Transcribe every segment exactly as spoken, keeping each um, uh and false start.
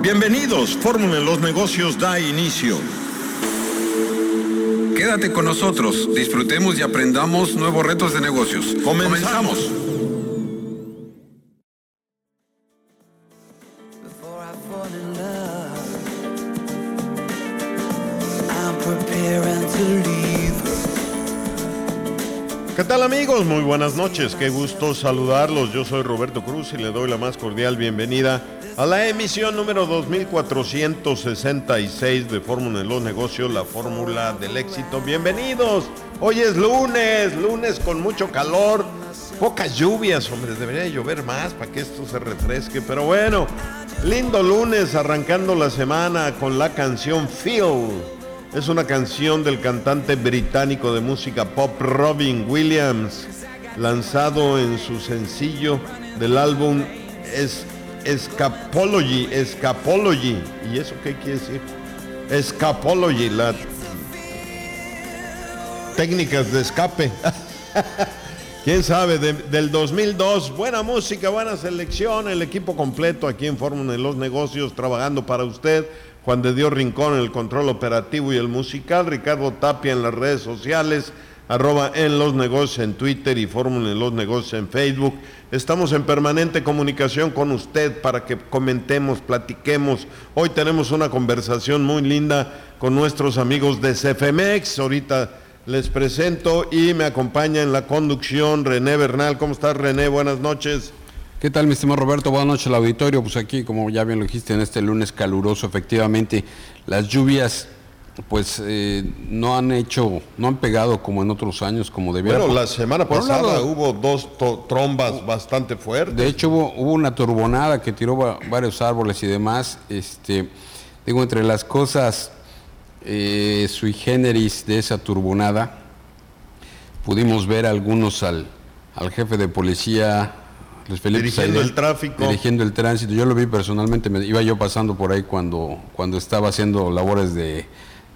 Bienvenidos, Fórmula en los Negocios da inicio. Quédate con nosotros, disfrutemos y aprendamos nuevos retos de negocios. Comenzamos. Comenzamos. ¿Qué tal, amigos? Muy buenas noches, qué gusto saludarlos. Yo soy Roberto Cruz y le doy la más cordial bienvenida a la emisión número dos mil cuatrocientos sesenta y seis de Fórmula en los Negocios, la fórmula del éxito. Bienvenidos, hoy es lunes, lunes con mucho calor, pocas lluvias, hombre, debería llover más para que esto se refresque, pero bueno, lindo lunes arrancando la semana con la canción Feel. Es una canción del cantante británico de música pop Robin Williams, lanzado en su sencillo del álbum es Escapology, Escapology. ¿Y eso qué quiere decir? Escapology, las técnicas de escape. ¿Quién sabe? De, del dos mil dos, buena música, buena selección, el equipo completo aquí en Fórmula en los Negocios, trabajando para usted. Juan de Dios Rincón en el control operativo y el musical, Ricardo Tapia en las redes sociales, arroba en los negocios en Twitter y Fórmula en los Negocios en Facebook. Estamos en permanente comunicación con usted para que comentemos, platiquemos. Hoy tenemos una conversación muy linda con nuestros amigos de Cefemex. Ahorita les presento y me acompaña en la conducción René Bernal. ¿Cómo estás, René? Buenas noches. ¿Qué tal, mi estimado Roberto? Buenas noches al auditorio. Pues aquí, como ya bien lo dijiste, en este lunes caluroso, efectivamente, las lluvias pues eh, no han hecho, no han pegado como en otros años, como debiera. Bueno, la semana Por pasada lado, hubo dos to- trombas bastante fuertes. De hecho, hubo, hubo una turbonada que tiró va- varios árboles y demás. Este, digo, entre las cosas eh, sui generis de esa turbonada, pudimos ver algunos al, al jefe de policía, Luis Felipe dirigiendo Saidel, el tráfico, dirigiendo el tránsito. Yo lo vi personalmente, me, iba yo pasando por ahí cuando, cuando estaba haciendo labores de,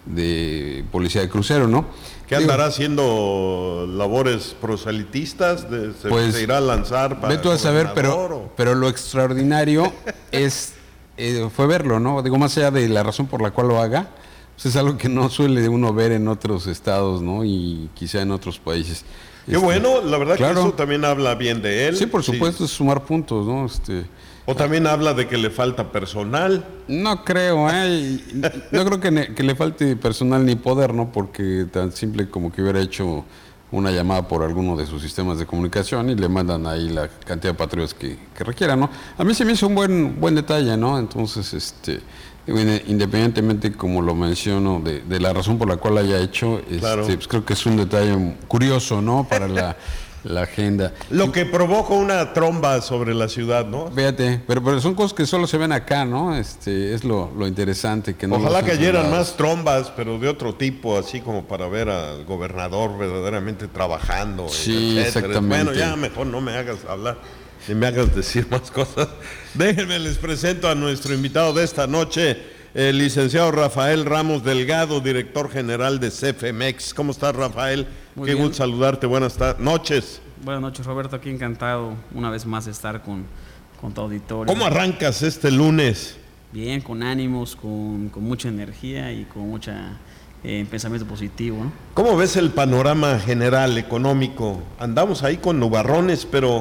de policía de crucero, ¿no? ¿Qué Digo, andará haciendo labores proselitistas? De, se, pues, se irá a lanzar para ve tú a saber, pero, o... pero lo extraordinario es eh, fue verlo, ¿no? Digo, más allá de la razón por la cual lo haga, pues es algo que no suele uno ver en otros estados, ¿no? Y quizá en otros países. Qué bueno, la verdad claro. que eso también habla bien de él. Sí, por supuesto, es sumar puntos, ¿no? Este, o también habla de que le falta personal. no creo, ¿eh? No creo que, ne, que le falte personal ni poder, ¿no? Porque tan simple como que hubiera hecho una llamada por alguno de sus sistemas de comunicación y le mandan ahí la cantidad de patrullas que, que requieran, ¿no? A mí se me hizo un buen buen detalle, ¿no? Entonces, este, independientemente, como lo menciono, de, de la razón por la cual haya hecho, este, claro. pues creo que es un detalle curioso, ¿no? Para la, la agenda. Lo que provoca una tromba sobre la ciudad, ¿no? Fíjate, pero, pero son cosas que solo se ven acá, ¿no? Este, es lo, lo interesante. Que no Ojalá los cayeran ensamblados. más trombas, pero de otro tipo, así como para ver al gobernador verdaderamente trabajando. Sí, etcétera. exactamente. Bueno, ya mejor no me hagas hablar, ni me hagas decir más cosas. Déjenme, les presento a nuestro invitado de esta noche, el licenciado Rafael Ramos Delgado, director general de Cefemex. ¿Cómo estás, Rafael? Muy Qué bien. gusto saludarte. Buenas ta- noches. Buenas noches, Roberto. Aquí encantado una vez más de estar con, con tu auditorio. ¿Cómo arrancas este lunes? Bien, con ánimos, con, con mucha energía y con mucho eh, pensamiento positivo, ¿no? ¿Cómo ves el panorama general económico? Andamos ahí con nubarrones, pero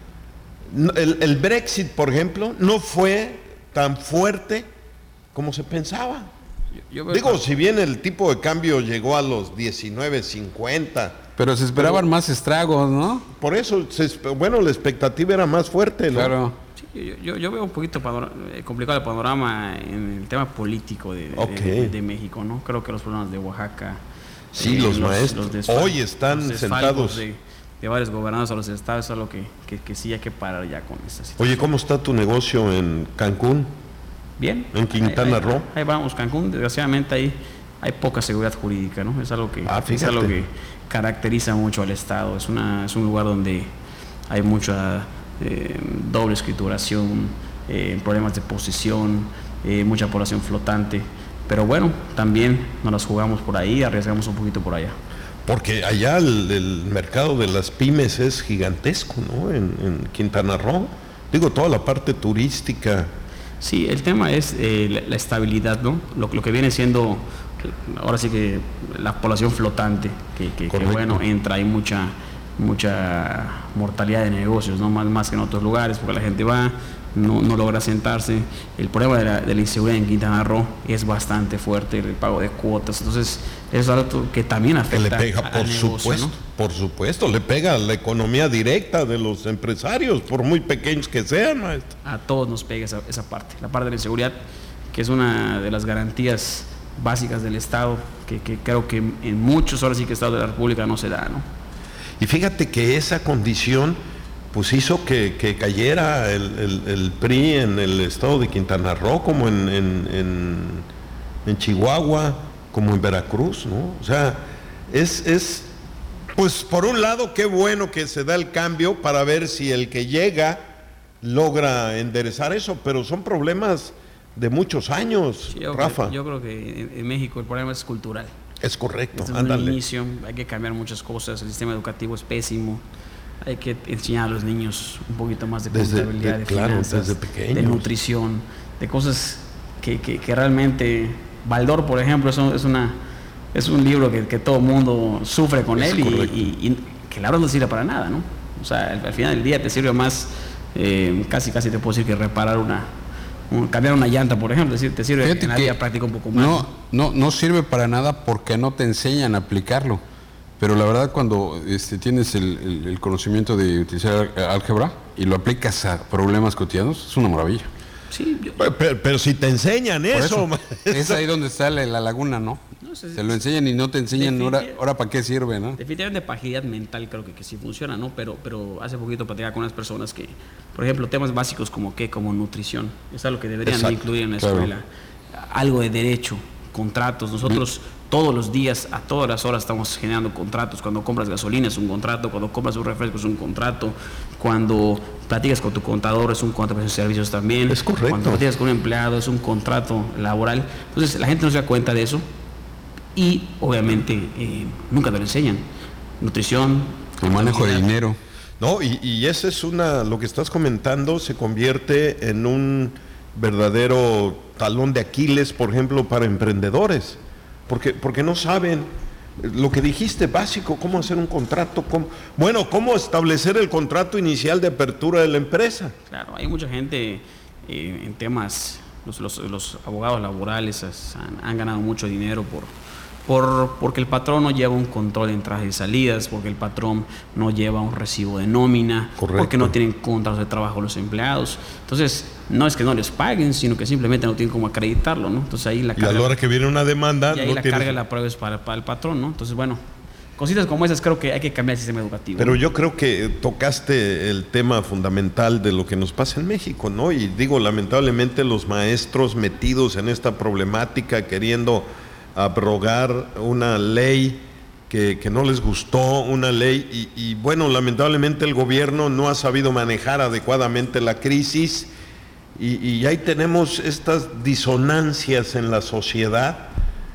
el, el Brexit, por ejemplo, no fue tan fuerte como se pensaba. Yo, yo veo Digo, que- si bien el tipo de cambio llegó a los diecinueve cincuenta, Pero se esperaban Pero- más estragos, ¿no? por eso, se, bueno, la expectativa era más fuerte, ¿no? Claro. sí, yo, yo, yo veo un poquito panora- eh, complicado el panorama en el tema político de, de- Ok. de, de México, ¿no? Creo que los problemas de Oaxaca. Sí, eh, los maestros desfal- hoy están los desfalcos sentados. De, de varios gobernadores a los estados, es algo que, que, que sí hay que parar ya con esta situación. Oye, ¿cómo está tu negocio en Cancún? Bien. En Quintana Ahí- ahí- Roo. Ahí vamos, Cancún, desgraciadamente ahí hay poca seguridad jurídica, ¿no? Es algo que, Ah, es fíjate. algo que caracteriza mucho al Estado. Es, una, es un lugar donde hay mucha eh, doble escrituración, eh, problemas de posesión, eh, mucha población flotante. Pero bueno, también nos las jugamos por ahí, arriesgamos un poquito por allá. Porque allá el, el mercado de las pymes es gigantesco, ¿no? En, en Quintana Roo. Digo, toda la parte turística. Sí, el tema es eh, la, la estabilidad, ¿no? Lo, lo que viene siendo, ahora sí que la población flotante, que, que, que bueno, entra, hay mucha mucha mortalidad de negocios, ¿no? Más, más que en otros lugares, porque la gente va, no, no logra sentarse. El problema de la, de la inseguridad en Quintana Roo es bastante fuerte, el pago de cuotas, entonces es algo que también afecta que le pega, al por negocio, supuesto, ¿no? Por supuesto, le pega a la economía directa de los empresarios, por muy pequeños que sean, maestro. A todos nos pega esa, esa parte, la parte de la inseguridad, que es una de las garantías básicas del Estado, que, que creo que en muchos, ahora sí que Estados de la República no se da, ¿no? Y fíjate que esa condición pues hizo que, que cayera el, el, el P R I en el estado de Quintana Roo, como en, en, en, en Chihuahua, como en Veracruz, ¿no? O sea, es, es, pues por un lado, qué bueno que se da el cambio para ver si el que llega logra enderezar eso, pero son problemas de muchos años, sí, yo Rafa. Creo, yo creo que en, en México el problema es cultural. Es correcto, Desde ándale. un inicio hay que cambiar muchas cosas, el sistema educativo es pésimo, hay que enseñar a los niños un poquito más de Desde, contabilidad, de, de claro, finanzas, desde pequeños. de nutrición, de cosas que, que, que realmente, Baldor, por ejemplo, es, un, es, una, es un libro que, que todo el mundo sufre con es él y, y, y que la verdad no sirve para nada, ¿no? O sea, al, al final del día te sirve más, eh, casi casi te puedo decir que reparar una... cambiar una llanta, por ejemplo, es decir, te sirve Fíjate en la que vida práctica un poco más. No, no, no sirve para nada porque no te enseñan a aplicarlo. Pero la verdad, cuando este, tienes el, el, el conocimiento de utilizar álgebra y lo aplicas a problemas cotidianos, es una maravilla. Sí, yo, pero, pero, pero si te enseñan eso, eso es ahí donde sale la laguna, ¿no? no sé, Te lo enseñan y no te enseñan ahora, ahora para qué sirve, ¿no? Definitivamente para agilidad mental creo que, que sí funciona, ¿no? Pero, pero hace poquito platicaba con unas personas que, por ejemplo, temas básicos como qué, como nutrición, es algo que deberían de incluir en la claro. escuela. Algo de derecho, contratos. Nosotros mm. todos los días, a todas las horas estamos generando contratos. Cuando compras gasolina es un contrato, cuando compras un refresco es un contrato, cuando platicas con tu contador es un contrato de servicios también. Es correcto. Cuando platicas con un empleado es un contrato laboral. Entonces la gente no se da cuenta de eso. Y obviamente eh, nunca te lo enseñan. Nutrición, el manejo de dinero. No, y, y ese es una, lo que estás comentando se convierte en un verdadero talón de Aquiles, por ejemplo, para emprendedores, porque, porque no saben lo que dijiste básico, cómo hacer un contrato, cómo, bueno, cómo establecer el contrato inicial de apertura de la empresa. Claro, hay mucha gente eh, en temas, los, los, los abogados laborales han, han ganado mucho dinero por Por, porque el patrón no lleva un control de entradas y salidas, porque el patrón no lleva un recibo de nómina, correcto, porque no tienen contratos de trabajo los empleados. Entonces, no es que no les paguen, sino que simplemente no tienen cómo acreditarlo, ¿no? Entonces ahí la carga, y a la hora que viene una demanda, y ahí no la tienes... carga de la prueba es para, para el patrón, ¿no? Entonces, bueno, cositas como esas creo que hay que cambiar el sistema educativo. Pero ¿no? yo creo que tocaste el tema fundamental de lo que nos pasa en México, ¿no? Y digo, lamentablemente los maestros metidos en esta problemática, queriendo abrogar una ley que, que no les gustó, una ley, y, y bueno, lamentablemente el gobierno no ha sabido manejar adecuadamente la crisis, y, y ahí tenemos estas disonancias en la sociedad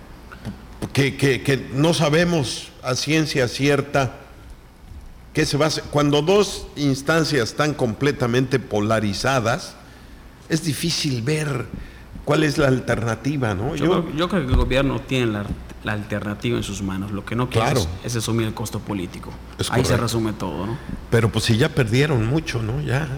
que, que, que no sabemos a ciencia cierta qué se va a hacer. Cuando dos instancias están completamente polarizadas, es difícil ver cuál es la alternativa, ¿no? Yo, yo, creo, yo creo que el gobierno tiene la, la alternativa en sus manos. Lo que no quiere claro. es, es asumir el costo político. Es Ahí correcto. Se resume todo, ¿no? Pero pues si ya perdieron mucho, ¿no? Ya.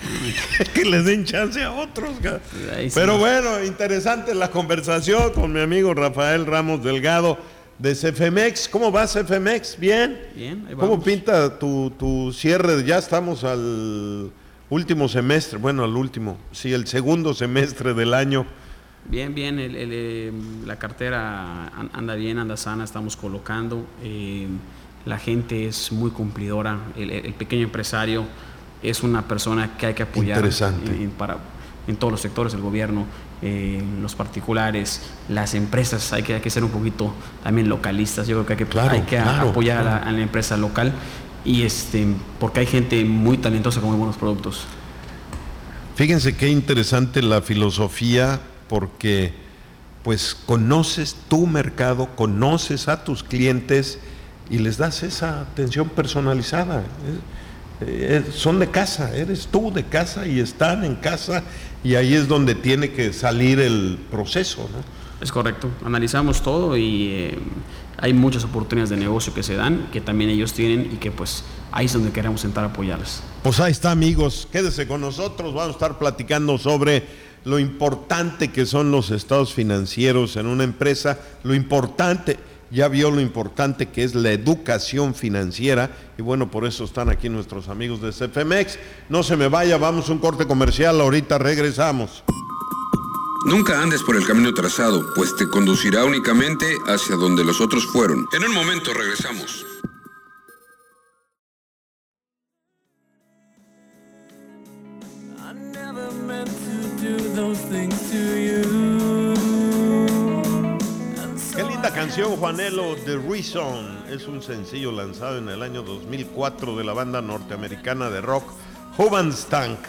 Que les den chance a otros. Sí, Pero sí. Bueno, interesante la conversación con mi amigo Rafael Ramos Delgado de Cefemex. ¿Cómo va Cefemex? ¿Bien? Bien, ahí vamos. ¿Cómo pinta tu, tu cierre? Ya estamos al último semestre, bueno, al último, sí, el segundo semestre del año. Bien, bien, el, el, eh, la cartera anda bien, anda sana, estamos colocando, eh, la gente es muy cumplidora, el, el pequeño empresario es una persona que hay que apoyar. Interesante. En, en, para, en todos los sectores del gobierno, eh, los particulares, las empresas, hay que, hay que ser un poquito también localistas, yo creo que hay que, claro, hay que claro, apoyar claro. A, la, a la empresa local. Y este, porque hay gente muy talentosa con muy buenos productos. Fíjense qué interesante la filosofía, porque pues conoces tu mercado, conoces a tus clientes y les das esa atención personalizada. eh, son de casa, eres tú de casa y están en casa, y ahí es donde tiene que salir el proceso, ¿no? Es correcto, analizamos todo y eh, hay muchas oportunidades de negocio que se dan, que también ellos tienen y que pues ahí es donde queremos sentar a apoyarles. Pues ahí está, amigos, quédese con nosotros, vamos a estar platicando sobre lo importante que son los estados financieros en una empresa, lo importante, ya vio lo importante que es la educación financiera, y bueno, por eso están aquí nuestros amigos de C F M X. No se me vaya, vamos a un corte comercial, ahorita regresamos. Nunca andes por el camino trazado, pues te conducirá únicamente hacia donde los otros fueron. En un momento regresamos. Qué linda canción, Juanelo, The Reason. Es un sencillo lanzado en el año dos mil cuatro de la banda norteamericana de rock Hoobastank.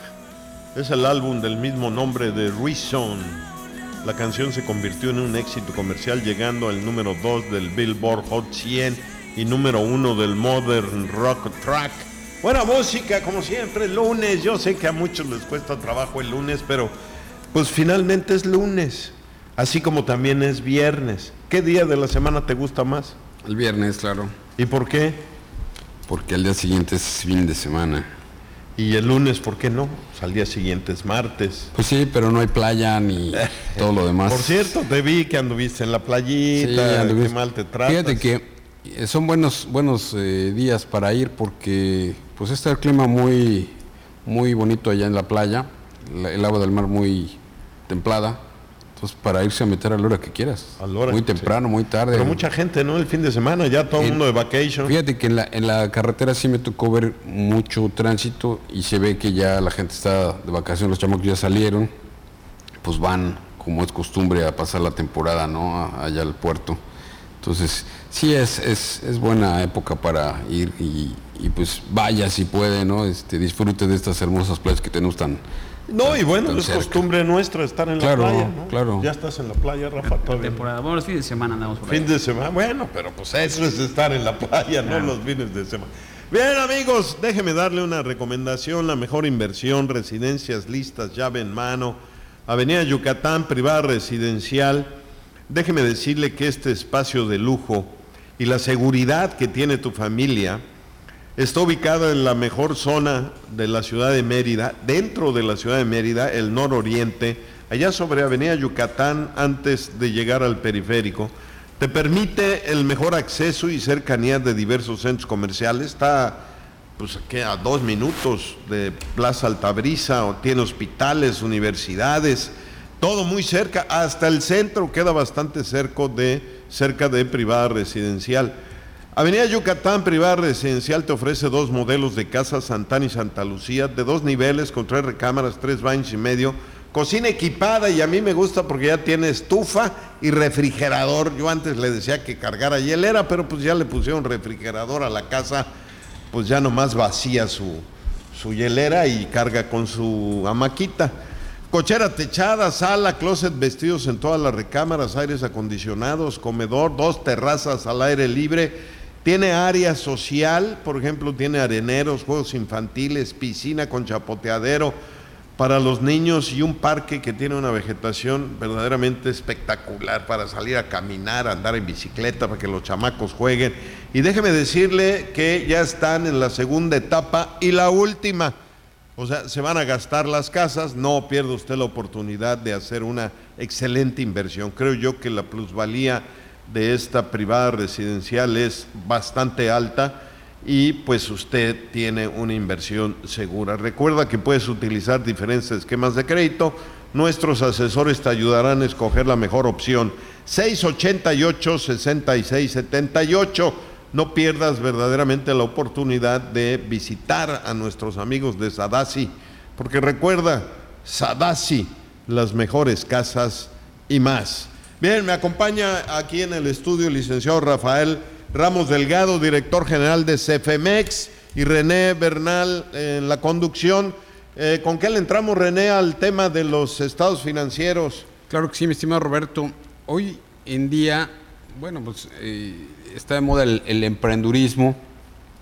Es el álbum del mismo nombre, de Reason. La canción se convirtió en un éxito comercial, llegando al número dos del Billboard Hot cien y número uno del Modern Rock Track. Buena música, como siempre, el lunes. Yo sé que a muchos les cuesta trabajo el lunes, pero pues finalmente es lunes, así como también es viernes. ¿Qué día de la semana te gusta más? El viernes, claro. ¿Y por qué? Porque el día siguiente es fin de semana. ¿Y el lunes por qué no? Pues al día siguiente es martes. Pues sí, pero no hay playa ni todo lo demás. Por cierto, te vi que anduviste en la playita, sí, qué mal te tratas. Fíjate que son buenos buenos eh, días para ir, porque pues está el clima muy muy bonito allá en la playa, la, el agua del mar muy templada. Entonces, para irse a meter a la hora que quieras. A la hora, muy temprano, sí. Muy tarde. Pero mucha gente, ¿no? El fin de semana, ya todo el mundo de vacation. Fíjate que en la, en la carretera sí me tocó ver mucho tránsito y se ve que ya la gente está de vacaciones, los chamacos ya salieron, pues van, como es costumbre, a pasar la temporada, ¿no? Allá al puerto. Entonces, sí es, es, es buena época para ir y, y pues vaya si puede, ¿no? Este, disfrute de estas hermosas playas que tenemos tan... No, y bueno, es cerca. Costumbre nuestra estar en claro, la playa, ¿no? Claro. Ya estás en la playa, Rafa, todavía. Temporada, bueno, los fines de semana andamos por ahí. Fin de semana, bueno, pero pues eso es estar en la playa, claro. No los fines de semana. Bien, amigos, déjeme darle una recomendación, la mejor inversión, residencias listas, llave en mano, Avenida Yucatán, privada residencial. Déjeme decirle que este espacio de lujo y la seguridad que tiene tu familia está ubicada en la mejor zona de la ciudad de Mérida, dentro de la ciudad de Mérida, el nororiente, allá sobre Avenida Yucatán, antes de llegar al periférico. Te permite el mejor acceso y cercanía de diversos centros comerciales. Está pues aquí a dos minutos de Plaza Altabrisa, o tiene hospitales, universidades, todo muy cerca, hasta el centro queda bastante cerca de, cerca de privada residencial. Avenida Yucatán, privada residencial, te ofrece dos modelos de casa, Santana y Santa Lucía, de dos niveles, con tres recámaras, tres baños y medio, cocina equipada, y a mí me gusta porque ya tiene estufa y refrigerador. Yo antes le decía que cargara hielera, pero pues ya le pusieron refrigerador a la casa, pues ya nomás vacía su, su hielera y carga con su hamaquita. Cochera techada, sala, closet, vestidos en todas las recámaras, aires acondicionados, comedor, dos terrazas al aire libre. Tiene área social, por ejemplo, tiene areneros, juegos infantiles, piscina con chapoteadero para los niños y un parque que tiene una vegetación verdaderamente espectacular para salir a caminar, a andar en bicicleta, para que los chamacos jueguen. Y déjeme decirle que ya están en la segunda etapa y la última. O sea, se van a gastar las casas, no pierda usted la oportunidad de hacer una excelente inversión. Creo yo que la plusvalía de esta privada residencial es bastante alta y pues usted tiene una inversión segura. Recuerda que puedes utilizar diferentes esquemas de crédito. Nuestros asesores te ayudarán a escoger la mejor opción. seis ochenta y ocho, sesenta y seis setenta y ocho. No pierdas verdaderamente la oportunidad de visitar a nuestros amigos de Sadasi, porque recuerda, Sadasi, las mejores casas y más. Bien, me acompaña aquí en el estudio el licenciado Rafael Ramos Delgado, director general de C F M X, y René Bernal en la conducción. Eh, ¿Con qué le entramos, René, al tema de los estados financieros? Claro que sí, mi estimado Roberto. Hoy en día, bueno, pues eh, está de moda el, el emprendurismo,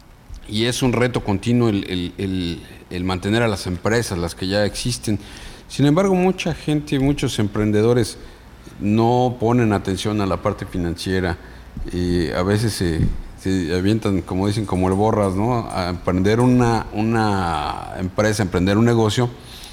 y es un reto continuo el, el, el, el mantener a las empresas, las que ya existen. Sin embargo, mucha gente, muchos emprendedores no ponen atención a la parte financiera y a veces se, se avientan, como dicen, como el borras, ¿no? A emprender una, una empresa, emprender un negocio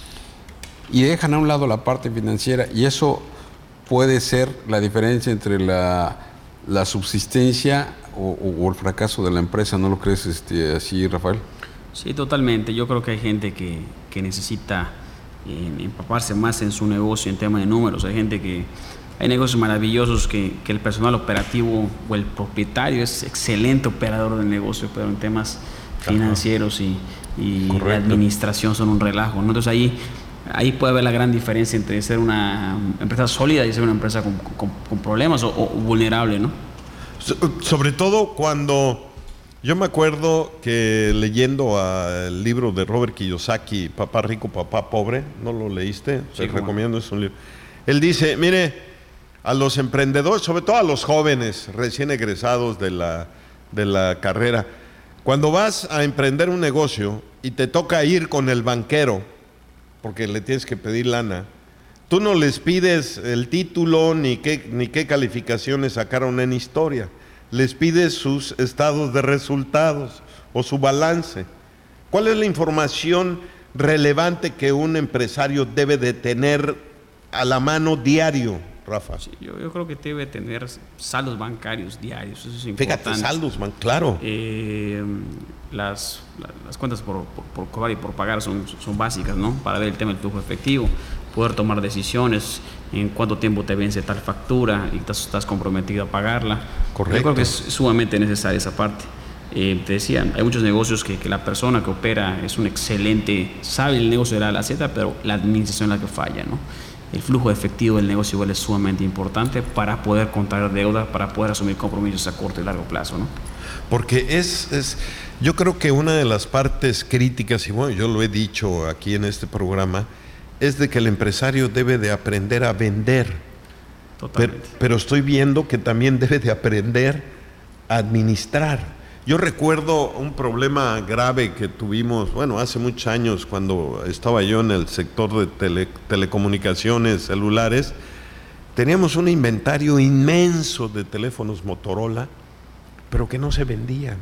y dejan a un lado la parte financiera, y eso puede ser la diferencia entre la, la subsistencia o, o el fracaso de la empresa. ¿No lo crees este, así, Rafael? Sí, totalmente. Yo creo que hay gente que, que necesita eh, empaparse más en su negocio en tema de números. Hay gente que hay negocios maravillosos que, que el personal operativo o el propietario es excelente operador del negocio, pero en temas financieros y, y la administración son un relajo, ¿no? Entonces ahí, ahí puede haber la gran diferencia entre ser una empresa sólida y ser una empresa con, con, con problemas o, o vulnerable, ¿no? So, sobre todo cuando yo me acuerdo que leyendo el libro de Robert Kiyosaki, Papá Rico, Papá Pobre, ¿no lo leíste? Te sí, recomiendo, es un libro. Él dice, mire, a los emprendedores, sobre todo a los jóvenes recién egresados de la, de la carrera, cuando vas a emprender un negocio y te toca ir con el banquero, porque le tienes que pedir lana, tú no les pides el título ni qué, ni qué calificaciones sacaron en historia, les pides sus estados de resultados o su balance. ¿Cuál es la información relevante que un empresario debe de tener a la mano diario, Rafa? Sí, yo, yo creo que debe tener saldos bancarios diarios, eso es importante. Fíjate, saldos, man, claro. Eh, las, las cuentas por, por, por cobrar y por pagar son, son básicas, ¿no? Para ver el tema del flujo efectivo, poder tomar decisiones, en cuánto tiempo te vence tal factura y estás, estás comprometido a pagarla. Correcto. Yo creo que es sumamente necesaria esa parte. Eh, te decía, hay muchos negocios que, que la persona que opera es un excelente, sabe el negocio de la A a la Z, pero la administración es la que falla, ¿no? El flujo efectivo del negocio igual es sumamente importante para poder contraer deuda, para poder asumir compromisos a corto y largo plazo, ¿no? Porque es, es, yo creo que una de las partes críticas, y bueno, yo lo he dicho aquí en este programa, es de que el empresario debe de aprender a vender. Totalmente. Pero, pero estoy viendo que también debe de aprender a administrar. Yo recuerdo un problema grave que tuvimos, bueno, hace muchos años cuando estaba yo en el sector de tele, telecomunicaciones celulares. Teníamos un inventario inmenso de teléfonos Motorola, pero que no se vendían.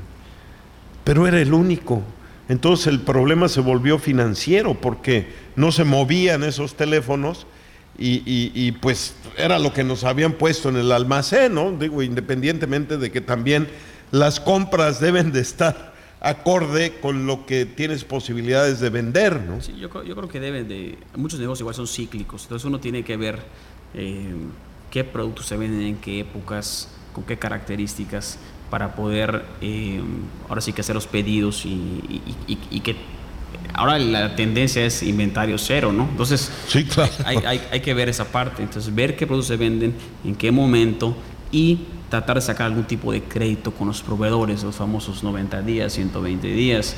Pero era el único. Entonces el problema se volvió financiero porque no se movían esos teléfonos y, y, y pues era lo que nos habían puesto en el almacén, ¿no? Digo, independientemente de que también las compras deben de estar acorde con lo que tienes posibilidades de vender, ¿no? Sí, yo, yo creo que deben de... Muchos negocios igual son cíclicos, entonces uno tiene que ver eh, qué productos se venden en qué épocas, con qué características, para poder eh, ahora sí que hacer los pedidos y, y, y, y que ahora la tendencia es inventario cero, ¿no? Entonces sí, claro. hay, hay, hay que ver esa parte, entonces ver qué productos se venden, en qué momento y tratar de sacar algún tipo de crédito con los proveedores, los famosos noventa días, ciento veinte días,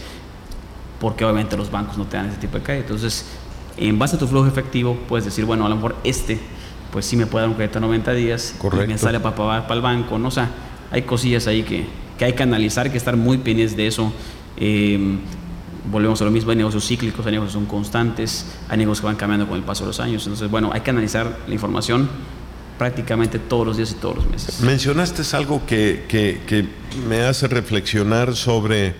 porque obviamente los bancos no te dan ese tipo de crédito. Entonces, en base a tu flujo efectivo, puedes decir, bueno, a lo mejor este, pues sí me puede dar un crédito a noventa días, correcto, y me sale para pagar para el banco, ¿no? O sea, hay cosillas ahí que, que hay que analizar, que estar muy pendientes de eso. Eh, volvemos a lo mismo, hay negocios cíclicos, hay negocios que son constantes, hay negocios que van cambiando con el paso de los años. Entonces, bueno, hay que analizar la información prácticamente todos los días y todos los meses. Mencionaste algo que, que, que me hace reflexionar sobre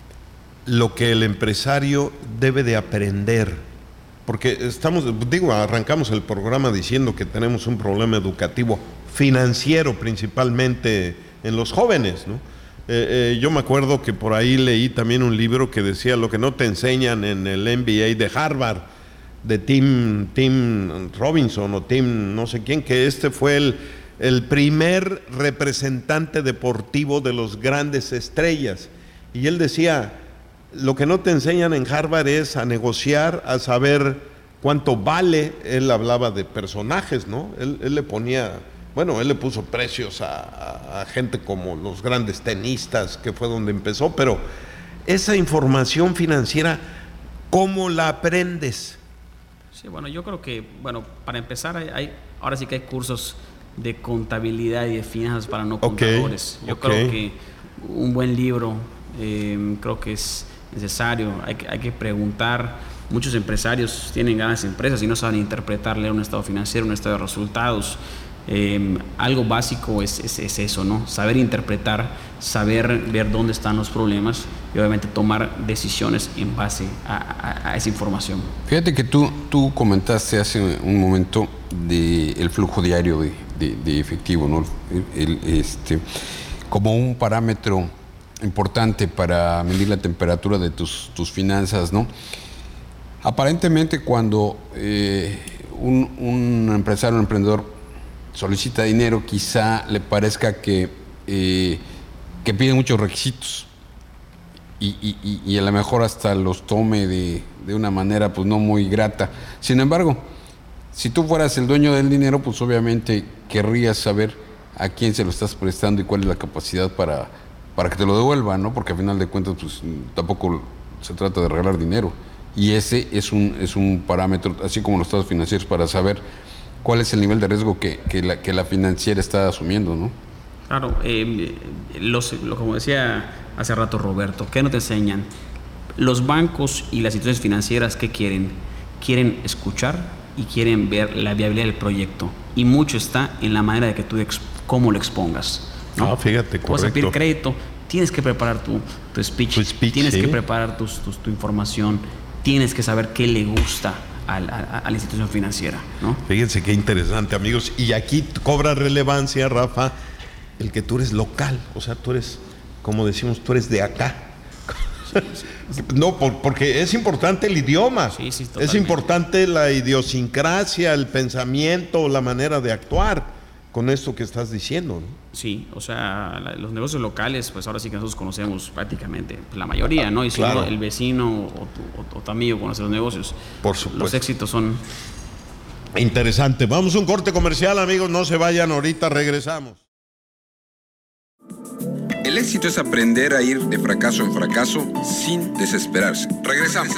lo que el empresario debe de aprender, porque estamos, digo, arrancamos el programa diciendo que tenemos un problema educativo financiero principalmente en los jóvenes, ¿no? Eh, eh, yo me acuerdo que por ahí leí también un libro que decía lo que no te enseñan en el M B A de Harvard, de Tim, Tim Robinson o Tim no sé quién, que este fue el, el primer representante deportivo de los grandes estrellas. Y él decía, lo que no te enseñan en Harvard es a negociar, a saber cuánto vale. Él hablaba de personajes, ¿no? Él, él le ponía, bueno, él le puso precios a, a, a gente como los grandes tenistas, que fue donde empezó, pero esa información financiera, ¿cómo la aprendes? Sí, bueno, yo creo que, bueno, para empezar, hay, hay, ahora sí que hay cursos de contabilidad y de finanzas para no contadores. Okay, yo okay. creo que un buen libro Eh, creo que es necesario, hay que, hay que preguntar. Muchos empresarios tienen grandes empresas y no saben interpretar, leer un estado financiero, un estado de resultados. Eh, algo básico es, es, es eso, ¿no? Saber interpretar, saber ver dónde están los problemas y obviamente tomar decisiones en base a, a, a esa información. Fíjate que tú, tú comentaste hace un momento del flujo diario de, de, de efectivo, ¿no? El, el, este, como un parámetro importante para medir la temperatura de tus, tus finanzas, ¿no? Aparentemente cuando eh, un, un empresario, un emprendedor solicita dinero, quizá le parezca que, eh, que pide muchos requisitos y, y, y a lo mejor hasta los tome de, de una manera pues no muy grata. Sin embargo, si tú fueras el dueño del dinero, pues obviamente querrías saber a quién se lo estás prestando y cuál es la capacidad para, para que te lo devuelva, ¿no? Porque al final de cuentas pues tampoco se trata de regalar dinero. Y ese es un, es un parámetro, así como los estados financieros, para saber cuál es el nivel de riesgo que, que, la, que la financiera está asumiendo, ¿no? Claro, eh, los, lo, como decía hace rato Roberto, ¿qué no te enseñan? Los bancos y las instituciones financieras, ¿qué quieren? Quieren escuchar y quieren ver la viabilidad del proyecto. Y mucho está en la manera de que tú, ex, cómo lo expongas, ¿no? Ah, fíjate, correcto. Vas a pedir crédito, tienes que preparar tu, tu speech, tu speech, tienes ¿sí? que preparar tus, tus, tu información, tienes que saber qué le gusta A la, a la institución financiera, ¿no? Fíjense qué interesante, amigos. Y aquí cobra relevancia, Rafa, el que tú eres local. O sea, tú eres, como decimos, tú eres de acá. Sí, sí. No, por, porque es importante el idioma. Sí, sí, es importante la idiosincrasia, el pensamiento, la manera de actuar con esto que estás diciendo, ¿no? Sí, o sea, la, los negocios locales, pues ahora sí que nosotros conocemos prácticamente pues, la mayoría, ¿no? Y si claro. no, el vecino o tu, o, o tu amigo conoce los negocios. Por supuesto. Los éxitos son... Interesante. Vamos a un corte comercial, amigos. No se vayan, ahorita regresamos. El éxito es aprender a ir de fracaso en fracaso sin desesperarse. Regresamos.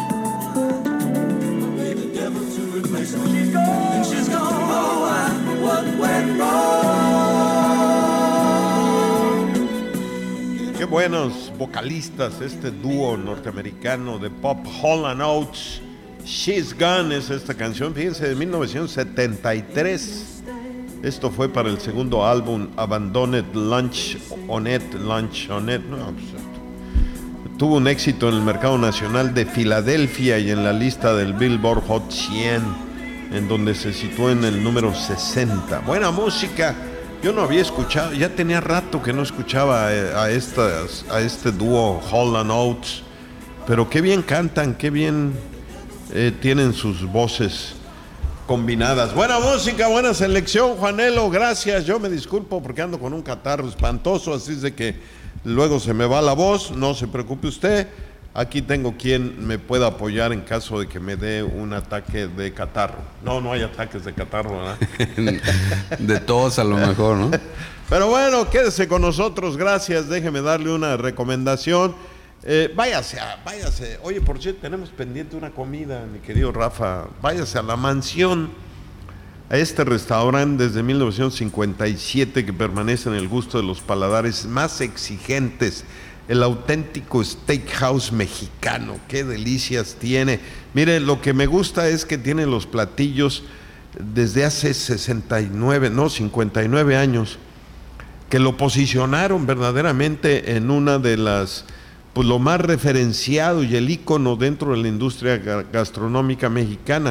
Qué buenos vocalistas, este dúo norteamericano de pop, Hall and Oates. She's Gone es esta canción, fíjense, de mil novecientos setenta y tres. Esto fue para el segundo álbum, Abandoned Lunch on It, Lunch on It. No, pues, tuvo un éxito en el mercado nacional de Filadelfia y en la lista del Billboard Hot cien, en donde se situó en el número sesenta. Buena música. Yo no había escuchado, ya tenía rato que no escuchaba a, estas, a este dúo Hall and Oates, pero qué bien cantan, qué bien eh, tienen sus voces combinadas. Buena música, buena selección, Juanelo, gracias. Yo me disculpo porque ando con un catarro espantoso, así es de que luego se me va la voz, no se preocupe usted. Aquí tengo quien me pueda apoyar en caso de que me dé un ataque de catarro. No, no hay ataques de catarro, ¿verdad? De todos a lo mejor, ¿no? Pero bueno, quédese con nosotros, gracias. Déjeme darle una recomendación. Eh, váyase, a, váyase. Oye, por cierto, tenemos pendiente una comida, mi querido Rafa. Váyase a La Mansión, a este restaurante desde mil novecientos cincuenta y siete que permanece en el gusto de los paladares más exigentes. El auténtico steakhouse mexicano, qué delicias tiene. Mire, lo que me gusta es que tiene los platillos desde hace sesenta y nueve, no, cincuenta y nueve años, que lo posicionaron verdaderamente en una de las, pues lo más referenciado y el ícono dentro de la industria gastronómica mexicana.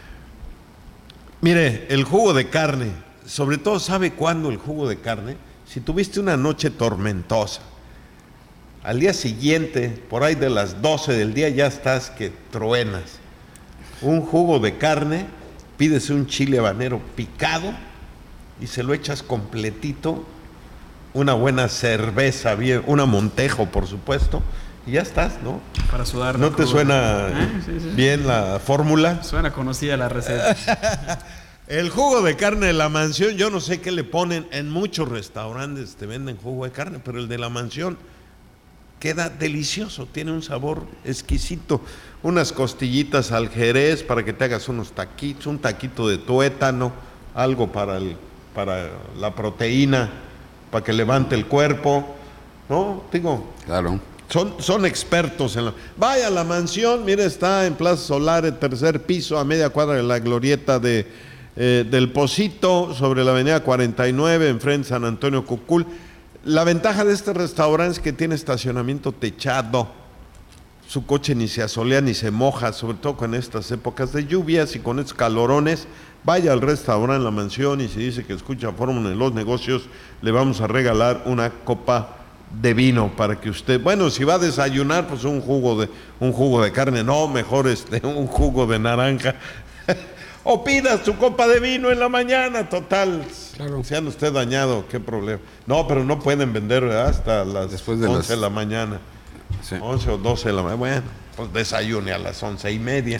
Mire, el jugo de carne, sobre todo, ¿sabe cuándo el jugo de carne? Si tuviste una noche tormentosa, al día siguiente, por ahí de las doce del día, ya estás que truenas. Un jugo de carne, pídese un chile habanero picado y se lo echas completito, una buena cerveza, bien, una Montejo, por supuesto, y ya estás, ¿no? Para sudar. ¿No te crudo. Suena ¿Eh? Sí, sí. bien la fórmula? Suena conocida la receta. El jugo de carne de La Mansión, yo no sé qué le ponen, en muchos restaurantes te venden jugo de carne, pero el de La Mansión queda delicioso, tiene un sabor exquisito. Unas costillitas al jerez para que te hagas unos taquitos, un taquito de tuétano, algo para, el, para la proteína, para que levante el cuerpo, ¿no? Digo, Claro. son, son expertos en la... Vaya, la mansión, mire, está en Plaza Solar, el tercer piso, a media cuadra de la glorieta de, eh, del Pocito, sobre la avenida cuarenta y nueve, enfrente de San Antonio Cucul. La ventaja de este restaurante es que tiene estacionamiento techado. Su coche ni se asolea ni se moja, sobre todo con estas épocas de lluvias y con estos calorones. Vaya al restaurante La Mansión y si dice que escucha Fórmula en los Negocios, le vamos a regalar una copa de vino para que usted, bueno, si va a desayunar, pues un jugo de un jugo de carne, no, mejor este un jugo de naranja. O pida su copa de vino en la mañana, total. Claro. Se han usted dañado, qué problema. No, pero no pueden vender, ¿verdad? Hasta las Después de once las... de la mañana. Sí. once o doce de la mañana. Bueno, pues desayune a las once y media.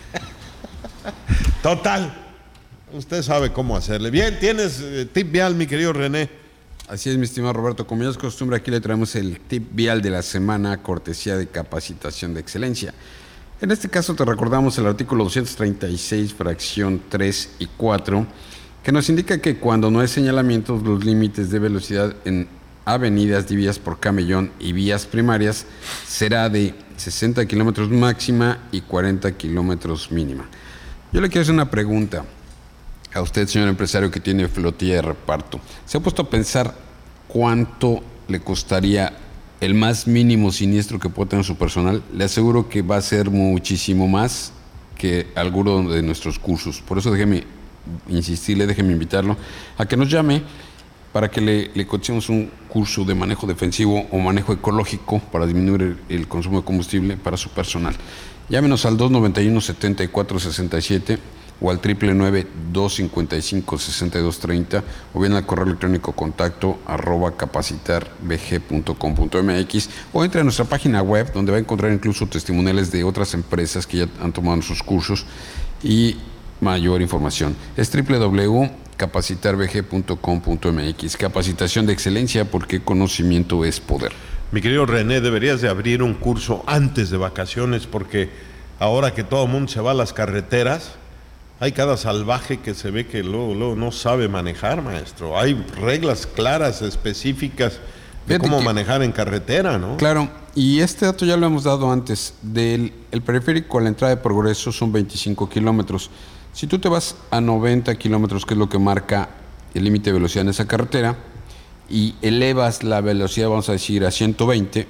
Total. Usted sabe cómo hacerle. Bien, tienes eh, tip vial, mi querido René. Así es, mi estimado Roberto. Como ya es costumbre, aquí le traemos el tip vial de la semana, cortesía de Capacitación de Excelencia. En este caso te recordamos el artículo doscientos treinta y seis, fracción tres y cuatro, que nos indica que cuando no hay señalamientos, los límites de velocidad en avenidas divididas por camellón y vías primarias será de sesenta kilómetros máxima y cuarenta kilómetros mínima. Yo le quiero hacer una pregunta a usted, señor empresario que tiene flotilla de reparto. ¿Se ha puesto a pensar cuánto le costaría el más mínimo siniestro que pueda tener su personal? Le aseguro que va a ser muchísimo más que alguno de nuestros cursos. Por eso déjeme insistirle, déjeme invitarlo a que nos llame para que le, le coticemos un curso de manejo defensivo o manejo ecológico para disminuir el, el consumo de combustible para su personal. Llámenos al dos noventa y uno, setenta y cuatro sesenta y siete o al triple nueve, dos cincuenta y cinco, sesenta y dos treinta o bien al correo electrónico contacto arroba capacitarbg punto com punto mx o entre a nuestra página web donde va a encontrar incluso testimoniales de otras empresas que ya han tomado sus cursos y mayor información. Es doble u doble u doble u punto capacitarbg punto com punto mx. Capacitación de excelencia, porque conocimiento es poder. Mi querido René, deberías de abrir un curso antes de vacaciones porque ahora que todo el mundo se va a las carreteras, hay cada salvaje que se ve que luego, luego no sabe manejar, maestro. Hay reglas claras, específicas de Fíjate cómo que- manejar en carretera, ¿no? Claro, y este dato ya lo hemos dado antes. Del el periférico a la entrada de Progreso son veinticinco kilómetros. Si tú te vas a noventa kilómetros, que es lo que marca el límite de velocidad en esa carretera, y elevas la velocidad, vamos a decir, a ciento veinte,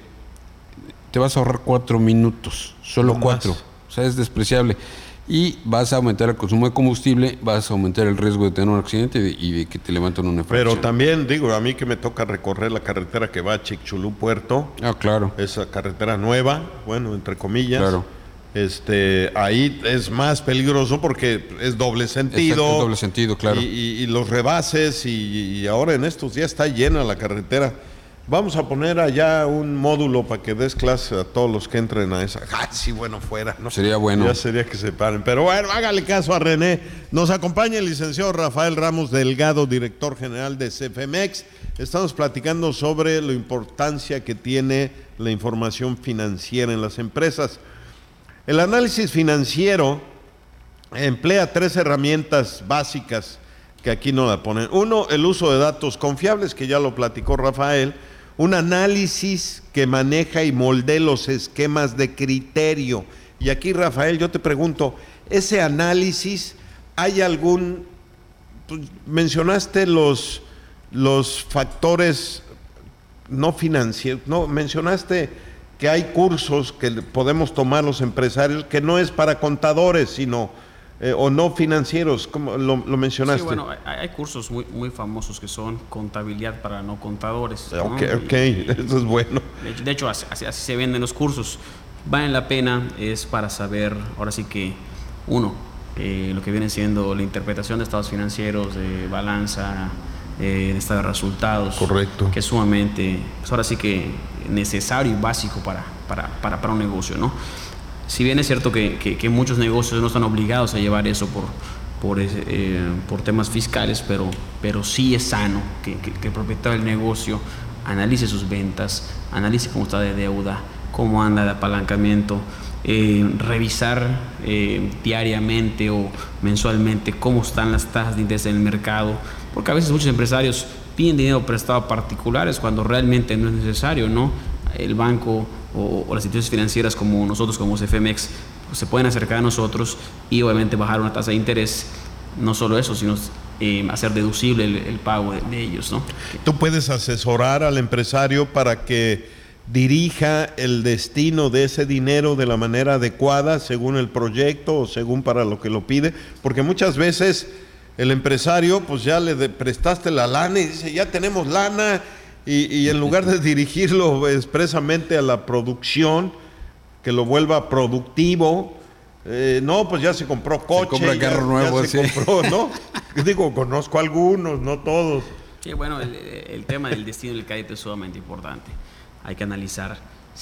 te vas a ahorrar cuatro minutos, solo No cuatro. más. O sea, es despreciable. Y vas a aumentar el consumo de combustible, vas a aumentar el riesgo de tener un accidente y de, y de que te levanten una infracción. Pero también, digo, a mí que me toca recorrer la carretera que va a Chicxulub Puerto, Ah, claro. esa carretera nueva, bueno, entre comillas. Claro. Este, ahí es más peligroso porque es doble sentido. Exacto, es doble sentido, claro. Y, y- y los rebases, y, y ahora en estos días está llena la carretera. Vamos a poner allá un módulo para que des clase a todos los que entren a esa. ¡Ay, sí, bueno, fuera! ¿no? Sería bueno. Ya sería que se paren. Pero bueno, hágale caso a René. Nos acompaña el licenciado Rafael Ramos Delgado, director general de Cefemex. Estamos platicando sobre la importancia que tiene la información financiera en las empresas. El análisis financiero emplea tres herramientas básicas que aquí no la ponen. Uno, el uso de datos confiables, que ya lo platicó Rafael. Un análisis que maneja y moldea los esquemas de criterio. Y aquí, Rafael, yo te pregunto, ese análisis, ¿hay algún... pues, mencionaste los, los factores no financieros, no, mencionaste que hay cursos que podemos tomar los empresarios que no es para contadores, sino eh, o no financieros, como lo, lo mencionaste. Sí, bueno, hay, hay cursos muy, muy famosos que son contabilidad para no contadores, ¿no? Ok, ok, eso es bueno. De hecho, de hecho así, así- así se venden los cursos. Valen la pena, es para saber, ahora sí que, uno, eh, lo que viene siendo la interpretación de estados financieros, de balanza, eh, de estado de resultados. Correcto. Que es sumamente, pues ahora sí que necesario y básico para, para, para, para un negocio, ¿no? Si bien es cierto que, que, que muchos negocios no están obligados a llevar eso por, por, eh, por temas fiscales, pero, pero sí es sano que, que, que el propietario del negocio analice sus ventas, analice cómo está de deuda, cómo anda de apalancamiento, eh, revisar eh, diariamente o mensualmente cómo están las tasas de interés en el mercado, porque a veces muchos empresarios piden dinero prestado a particulares cuando realmente no es necesario, ¿no? El banco o, o las instituciones financieras como nosotros, como C F M X, pues, se pueden acercar a nosotros y obviamente bajar una tasa de interés. No solo eso, sino eh, hacer deducible el, el pago de, de ellos, ¿no? Tú puedes asesorar al empresario para que dirija el destino de ese dinero de la manera adecuada según el proyecto o según para lo que lo pide, porque muchas veces el empresario pues ya le de, prestaste la lana y dice ya tenemos lana y, y en lugar de dirigirlo expresamente a la producción que lo vuelva productivo, Eh, no, pues ya se compró coche, se compra ya, carro nuevo, ya se sí. compró, ¿no? Digo, conozco algunos, no todos. Sí, bueno, el, el tema del destino del crédito es sumamente importante. Hay que analizar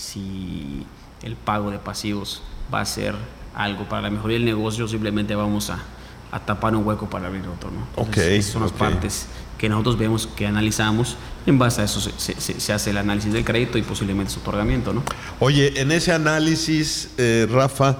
si el pago de pasivos va a ser algo para la mejoría del negocio o simplemente vamos a, a tapar un hueco para abrir otro, ¿no? Entonces, okay, esas son las okay. partes que nosotros vemos, que analizamos. En base a eso se, se, se hace el análisis del crédito y posiblemente su otorgamiento, ¿no? Oye, en ese análisis, eh, Rafa,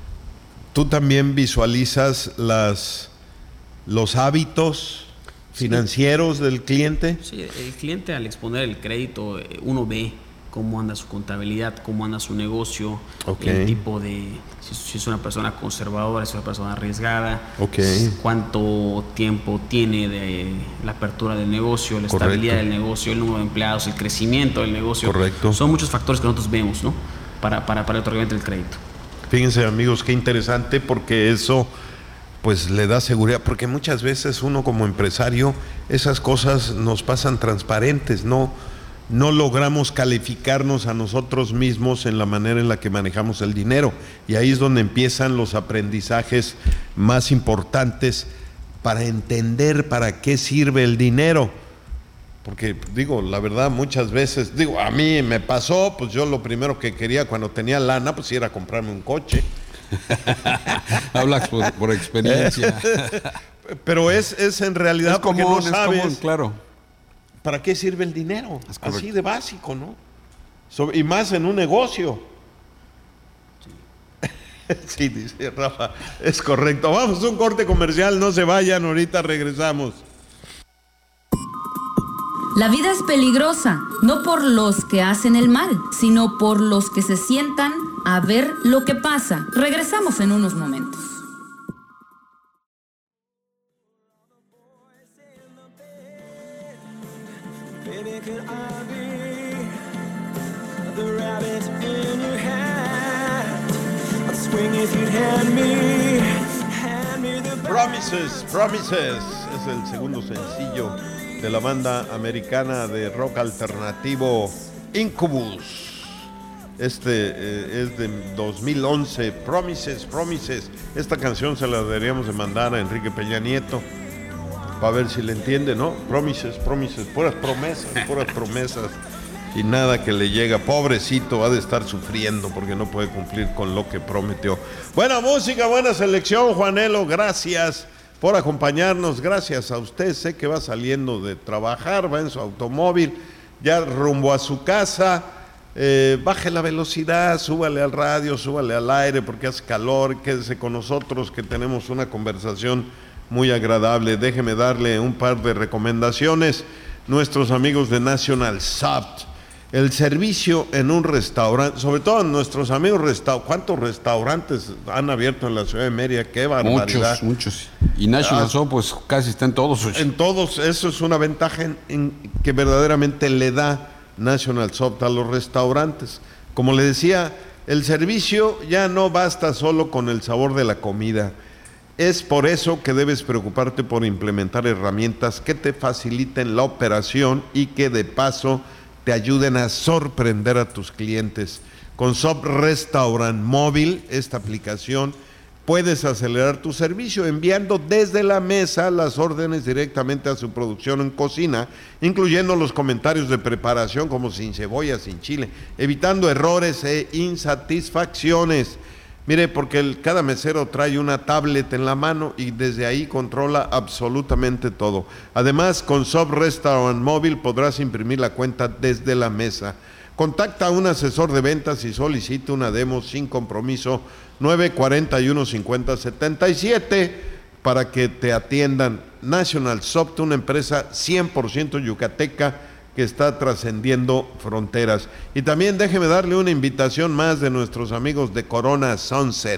¿tú también visualizas las, los hábitos financieros sí. del cliente? Sí, el cliente al exponer el crédito, uno ve cómo anda su contabilidad, cómo anda su negocio, okay. el tipo de, si, si es una persona conservadora, si es una persona arriesgada, okay. cuánto tiempo tiene de la apertura del negocio, la Correcto. estabilidad del negocio, el número de empleados, el crecimiento del negocio. Correcto. Son muchos factores que nosotros vemos, ¿no? Para, para, para el otorgamiento del crédito. Fíjense, amigos, qué interesante, porque eso pues le da seguridad, porque muchas veces uno como empresario esas cosas nos pasan transparentes, no, no logramos calificarnos a nosotros mismos en la manera en la que manejamos el dinero, y ahí es donde empiezan los aprendizajes más importantes para entender para qué sirve el dinero. Porque digo, la verdad, muchas veces, digo, a mí me pasó, pues yo lo primero que quería cuando tenía lana, pues era comprarme un coche. Hablas por, por experiencia. Pero es, es en realidad es común, porque no sabes es común, claro. para qué sirve el dinero. Así de básico, ¿no? So, y más en un negocio. Sí. Sí, dice Rafa, es correcto. Vamos a un corte comercial, no se vayan, ahorita regresamos. La vida es peligrosa, no por los que hacen el mal, sino por los que se sientan a ver lo que pasa. Regresamos en unos momentos. Promises, Promises es el segundo sencillo de la banda americana de rock alternativo Incubus. Este eh, es de dos mil once. Promises, Promises. Esta canción se la deberíamos de mandar a Enrique Peña Nieto para ver si le entiende, ¿no? Promises, Promises, puras promesas, puras promesas y nada que le llega. Pobrecito, ha de estar sufriendo porque no puede cumplir con lo que prometió. Buena música, buena selección, Juanelo, gracias por acompañarnos, gracias a usted. Sé que va saliendo de trabajar, va en su automóvil, ya rumbo a su casa. Eh, baje la velocidad, súbale al radio, súbale al aire porque hace calor, quédese con nosotros que tenemos una conversación muy agradable. Déjeme darle un par de recomendaciones. Nuestros amigos de National Soft, el servicio en un restaurante, sobre todo nuestros amigos restaurantes. ¿Cuántos restaurantes han abierto en la ciudad de Mérida? ¡Qué barbaridad! Muchos, muchos. Y National ah, Soft, pues casi está en todos. En todos, eso es una ventaja en, en, que verdaderamente le da National Soft a los restaurantes. Como le decía, el servicio ya no basta solo con el sabor de la comida. Es por eso que debes preocuparte por implementar herramientas que te faciliten la operación y que de paso te ayuden a sorprender a tus clientes. Con Soft Restaurant Móvil, esta aplicación, puedes acelerar tu servicio enviando desde la mesa las órdenes directamente a su producción en cocina, incluyendo los comentarios de preparación como sin cebolla, sin chile, evitando errores e insatisfacciones. Mire, porque el, cada mesero trae una tablet en la mano y desde ahí controla absolutamente todo. Además, con Soft Restaurant Móvil podrás imprimir la cuenta desde la mesa. Contacta a un asesor de ventas y solicita una demo sin compromiso, nueve cuatro uno, cinco cero siete siete, para que te atiendan National Soft, una empresa cien por ciento yucateca que está trascendiendo fronteras. Y también déjeme darle una invitación más de nuestros amigos de Corona Sunset.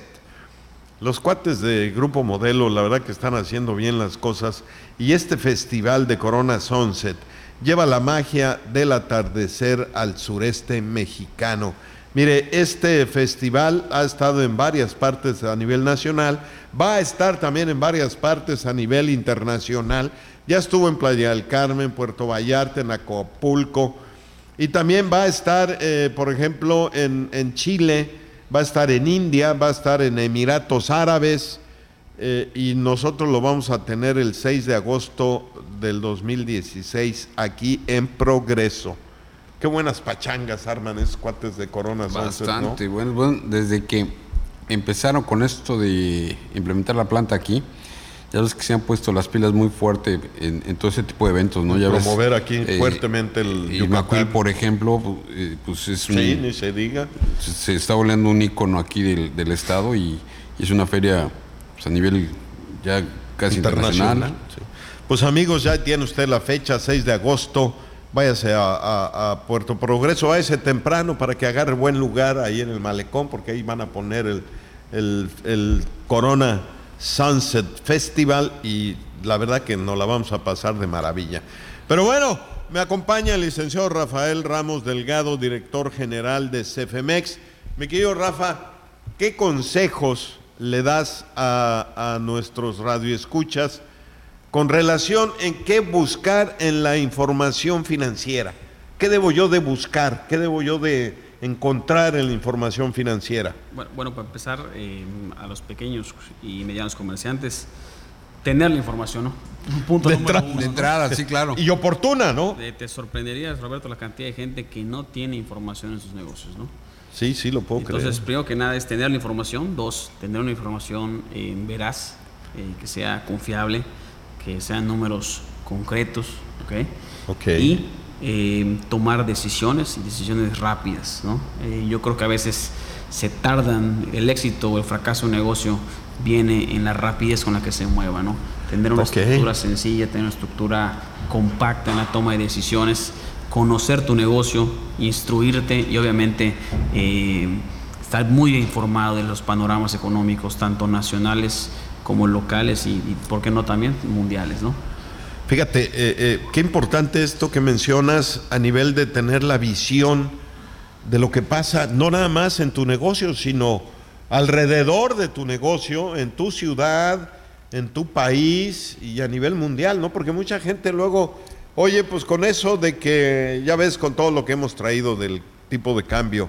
Los cuates de Grupo Modelo, la verdad que están haciendo bien las cosas, y este festival de Corona Sunset lleva la magia del atardecer al sureste mexicano. Mire, este festival ha estado en varias partes a nivel nacional, va a estar también en varias partes a nivel internacional. Ya estuvo en Playa del Carmen, Puerto Vallarta, en Acapulco, y también va a estar, eh, por ejemplo, en, en Chile, va a estar en India, va a estar en Emiratos Árabes, eh, y nosotros lo vamos a tener el seis de agosto del dos mil dieciséis aquí en Progreso. Qué buenas pachangas arman esos cuates de Corona Sunset, ¿no? Bastante, bueno, bueno, desde que empezaron con esto de implementar la planta aquí, ya ves que se han puesto las pilas muy fuerte en, en todo ese tipo de eventos, ¿no? Ya promover ves, aquí eh, pues, el y Macuil, por ejemplo, eh, pues es un, sí, ni se diga. Se, se está volviendo un ícono aquí del, del estado y, y es una feria pues, a nivel ya casi internacional. internacional. Sí. Pues amigos, ya tiene usted la fecha, seis de agosto. Váyase a, a, a Puerto Progreso, váyase temprano para que agarre buen lugar ahí en el malecón, porque ahí van a poner el, el, el Corona Sunset Festival y la verdad que nos la vamos a pasar de maravilla. Pero bueno, me acompaña el licenciado Rafael Ramos Delgado, director general de Cefemex. Mi querido Rafa, ¿qué consejos le das a, a nuestros radioescuchas con relación en qué buscar en la información financiera? ¿Qué debo yo de buscar? ¿Qué debo yo de encontrar en la información financiera? Bueno, bueno para empezar, eh, a los pequeños y medianos comerciantes, tener la información, ¿no? Un punto de, número entra- uno, de ¿no? entrada, sí, claro. Y oportuna, ¿no? Eh, te sorprenderías, Roberto, la cantidad de gente que no tiene información en sus negocios, ¿no? Sí, sí, lo puedo Entonces, creer. primero que nada es tener la información. Dos, tener una información eh, veraz, eh, que sea confiable, que sean números concretos, ¿ok? Ok. Y eh, tomar decisiones y decisiones rápidas, ¿no? Eh, yo creo que a veces se tardan, el éxito o el fracaso de un negocio viene en la rapidez con la que se mueva, ¿no? Tener una Okay. estructura sencilla, tener una estructura compacta en la toma de decisiones, conocer tu negocio, instruirte y obviamente eh, estar muy informado de los panoramas económicos, tanto nacionales como locales y, y por qué no también mundiales, ¿no? Fíjate, eh, eh, qué importante esto que mencionas a nivel de tener la visión de lo que pasa, no nada más en tu negocio, sino alrededor de tu negocio, en tu ciudad, en tu país y a nivel mundial, ¿no? Porque mucha gente luego, oye, pues con eso de que, ya ves, con todo lo que hemos traído del tipo de cambio,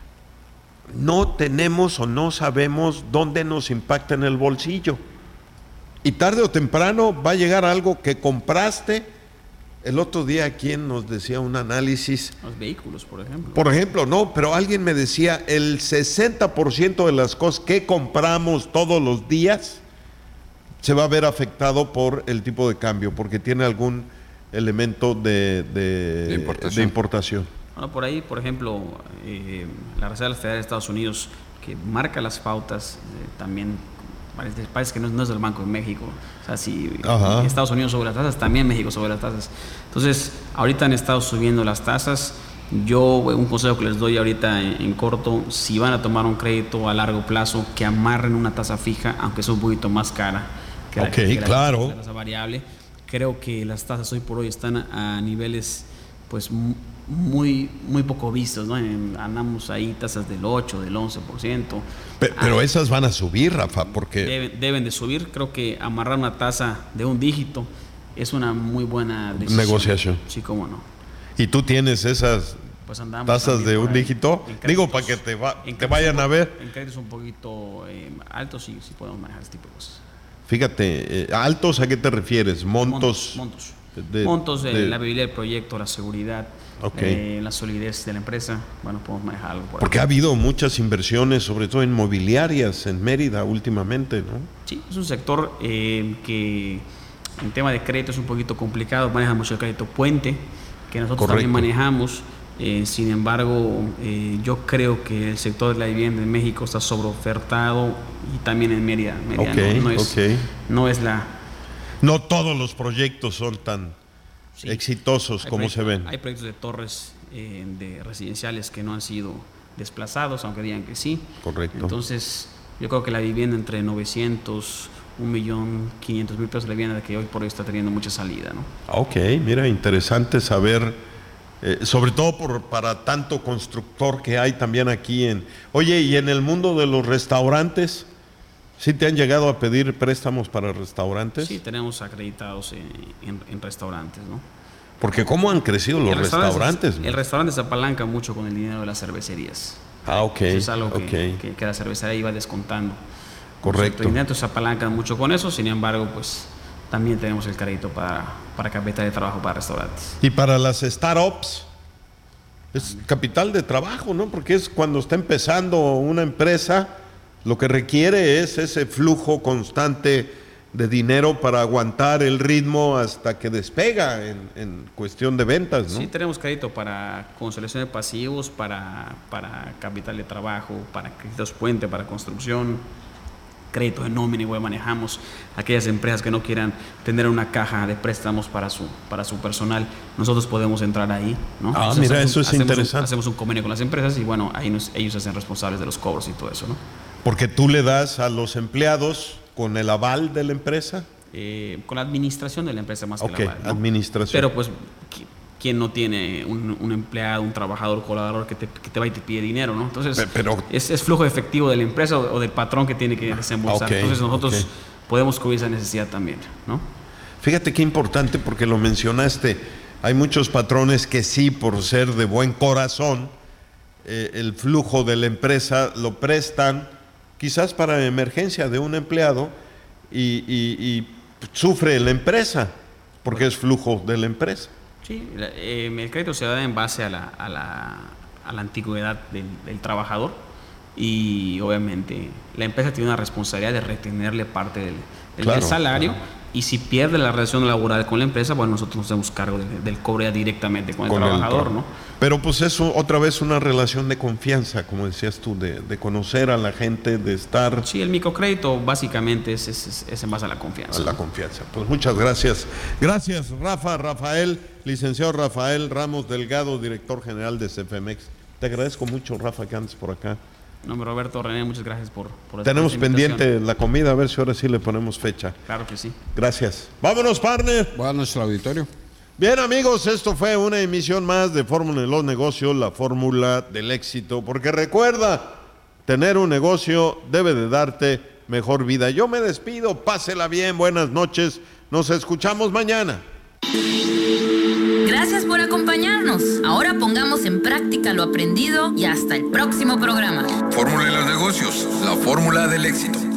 no tenemos o no sabemos dónde nos impacta en el bolsillo. Y tarde o temprano va a llegar algo que compraste. El otro día, ¿quién nos decía un análisis? Los vehículos, por ejemplo. Por ejemplo, no, pero alguien me decía, el sesenta por ciento de las cosas que compramos todos los días se va a ver afectado por el tipo de cambio, porque tiene algún elemento de, de, de importación. de importación. Bueno, por ahí, por ejemplo, eh, la Reserva Federal de Estados Unidos, que marca las pautas, eh, también parece, parece que no, no es del Banco de México. O sea, si Ajá. Estados Unidos sobre las tasas, también México sobre las tasas. Entonces, ahorita han estado subiendo las tasas. Yo, un consejo que les doy ahorita en, en corto, si van a tomar un crédito a largo plazo, que amarren una tasa fija, aunque sea un poquito más cara que la, Ok, que la, claro. la tasa variable. Creo que las tasas hoy por hoy están a, a niveles, pues, muy, muy poco vistos, ¿no? En, andamos ahí tasas del ocho, del once por ciento. Pe- Pero Ah, esas van a subir, Rafa, porque... deben, deben de subir. Creo que amarrar una tasa de un dígito es una muy buena decisión. Negociación. Sí, cómo no. ¿Y tú tienes esas Pues andamos tasas también de por un ahí. dígito? En Digo, créditos- para que te, va- en te créditos vayan un a po- ver. En créditos un poquito eh, altos sí, sí podemos manejar ese tipo de cosas. Fíjate, eh, ¿altos a qué te refieres? Montos. Montos. de- Montos de, de- la viabilidad del proyecto, la seguridad, Ok. eh, la solidez de la empresa. Bueno, podemos manejar algo por Porque ahí. ha habido muchas inversiones, sobre todo inmobiliarias, en Mérida últimamente, ¿no? Sí, es un sector eh, que en tema de crédito es un poquito complicado. Maneja mucho el crédito puente, que nosotros Correcto. también manejamos. Eh, sin embargo, eh, yo creo que el sector de la vivienda en México está sobreofertado y también en Mérida. Mérida Ok, no, no es, ok. no es la, no todos los proyectos son tan sí. exitosos hay como se ven. Hay proyectos de torres eh, de residenciales que no han sido desplazados, aunque digan que sí. Correcto. Entonces, yo creo que la vivienda entre novecientos, un millón quinientos mil pesos de vivienda que hoy por hoy está teniendo mucha salida, ¿no? Ok, mira, interesante saber, eh, sobre todo por, para tanto constructor que hay también aquí en... Oye, y en el mundo de los restaurantes, ¿sí te han llegado a pedir préstamos para restaurantes? Sí, tenemos acreditados en, en, en restaurantes, ¿no? Porque ¿cómo han crecido los el restaurantes? El restaurante se apalanca mucho con el dinero de las cervecerías. Ah, ok. Eso es algo que, okay. que, que la cervecería iba descontando. Correcto. Entonces se apalancan mucho con eso, sin embargo, pues también tenemos el crédito para, para capital de trabajo para restaurantes. Y para las startups, es capital de trabajo, ¿no? Porque es cuando está empezando una empresa, lo que requiere es ese flujo constante de dinero para aguantar el ritmo hasta que despega en, en cuestión de ventas, ¿no? Sí, tenemos crédito para consolidación de pasivos, para, para capital de trabajo, para créditos puente, para construcción, crédito de nómina, igual manejamos aquellas empresas que no quieran tener una caja de préstamos para su, para su personal, nosotros podemos entrar ahí, ¿no? Ah, Entonces, mira, hacemos, eso es hacemos interesante. Un, hacemos un convenio con las empresas y bueno, ahí nos, ellos se hacen responsables de los cobros y todo eso, ¿no? Porque tú le das a los empleados con el aval de la empresa. Eh, con la administración de la empresa más okay, que la aval, ¿no? Administración. Pero pues, ¿quién no tiene un, un empleado, un trabajador, colaborador que te, que te va y te pide dinero, ¿no? Entonces, pero, es, es flujo efectivo de la empresa o, o del patrón que tiene que desembolsar. Okay, Entonces, nosotros okay. podemos cubrir esa necesidad también, ¿no? Fíjate qué importante, porque lo mencionaste. Hay muchos patrones que sí, por ser de buen corazón, eh, el flujo de la empresa lo prestan, quizás para emergencia de un empleado, y, y, y sufre la empresa, porque es flujo de la empresa. Sí, eh, el crédito se da en base a la, a la, a la antigüedad del, del trabajador y obviamente la empresa tiene una responsabilidad de retenerle parte del, del, claro, del salario claro. Y si pierde la relación laboral con la empresa, bueno, nosotros nos hacemos cargo del, del cobro ya directamente con el con trabajador, el, ¿no? Pero pues eso otra vez una relación de confianza, como decías tú, de, de conocer a la gente, de estar... Sí, el microcrédito básicamente es, es, es en base a la confianza. A la confianza. Pues muchas gracias. Gracias, Rafa, Rafael, licenciado Rafael Ramos Delgado, director general de Cefemex. Te agradezco mucho, Rafa, que andes por acá. No, Roberto, René, muchas gracias por, por Tenemos pendiente la comida, a ver si ahora sí le ponemos fecha. Claro que sí. Gracias. Vámonos, partner. Buenas noches al auditorio. Bien, amigos, esto fue una emisión más de Fórmula de los Negocios, la fórmula del éxito. Porque recuerda, tener un negocio debe de darte mejor vida. Yo me despido, pásela bien, buenas noches. Nos escuchamos mañana. Gracias por acompañarnos. Ahora pongamos en práctica lo aprendido y hasta el próximo programa. Fórmula de los Negocios, la fórmula del éxito.